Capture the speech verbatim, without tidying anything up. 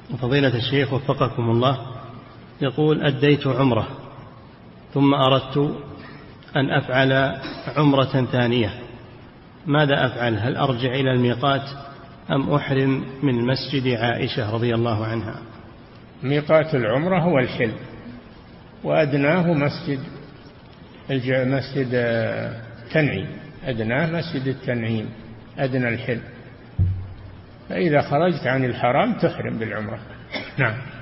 فضيلة الشيخ وفقكم الله، يقول: أديت عمرة ثم أردت أن أفعل عمرة ثانية، ماذا أفعل؟ هل أرجع إلى الميقات أم أحرم من مسجد عائشة رضي الله عنها؟ ميقات العمرة هو الحل، وأدناه مسجد مسجد تنعيم، أدناه مسجد التنعيم، أدنى الحل. فإذا خرجت عن الحرام تحرم بالعمرة. نعم.